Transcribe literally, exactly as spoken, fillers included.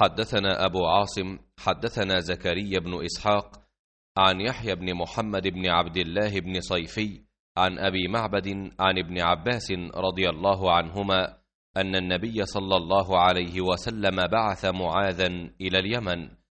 حدثنا أبو عاصم حدثنا زكريا بن إسحاق عن يحيى بن محمد بن عبد الله بن صيفي عن أبي معبد عن ابن عباس رضي الله عنهما أن النبي صلى الله عليه وسلم بعث معاذا إلى اليمن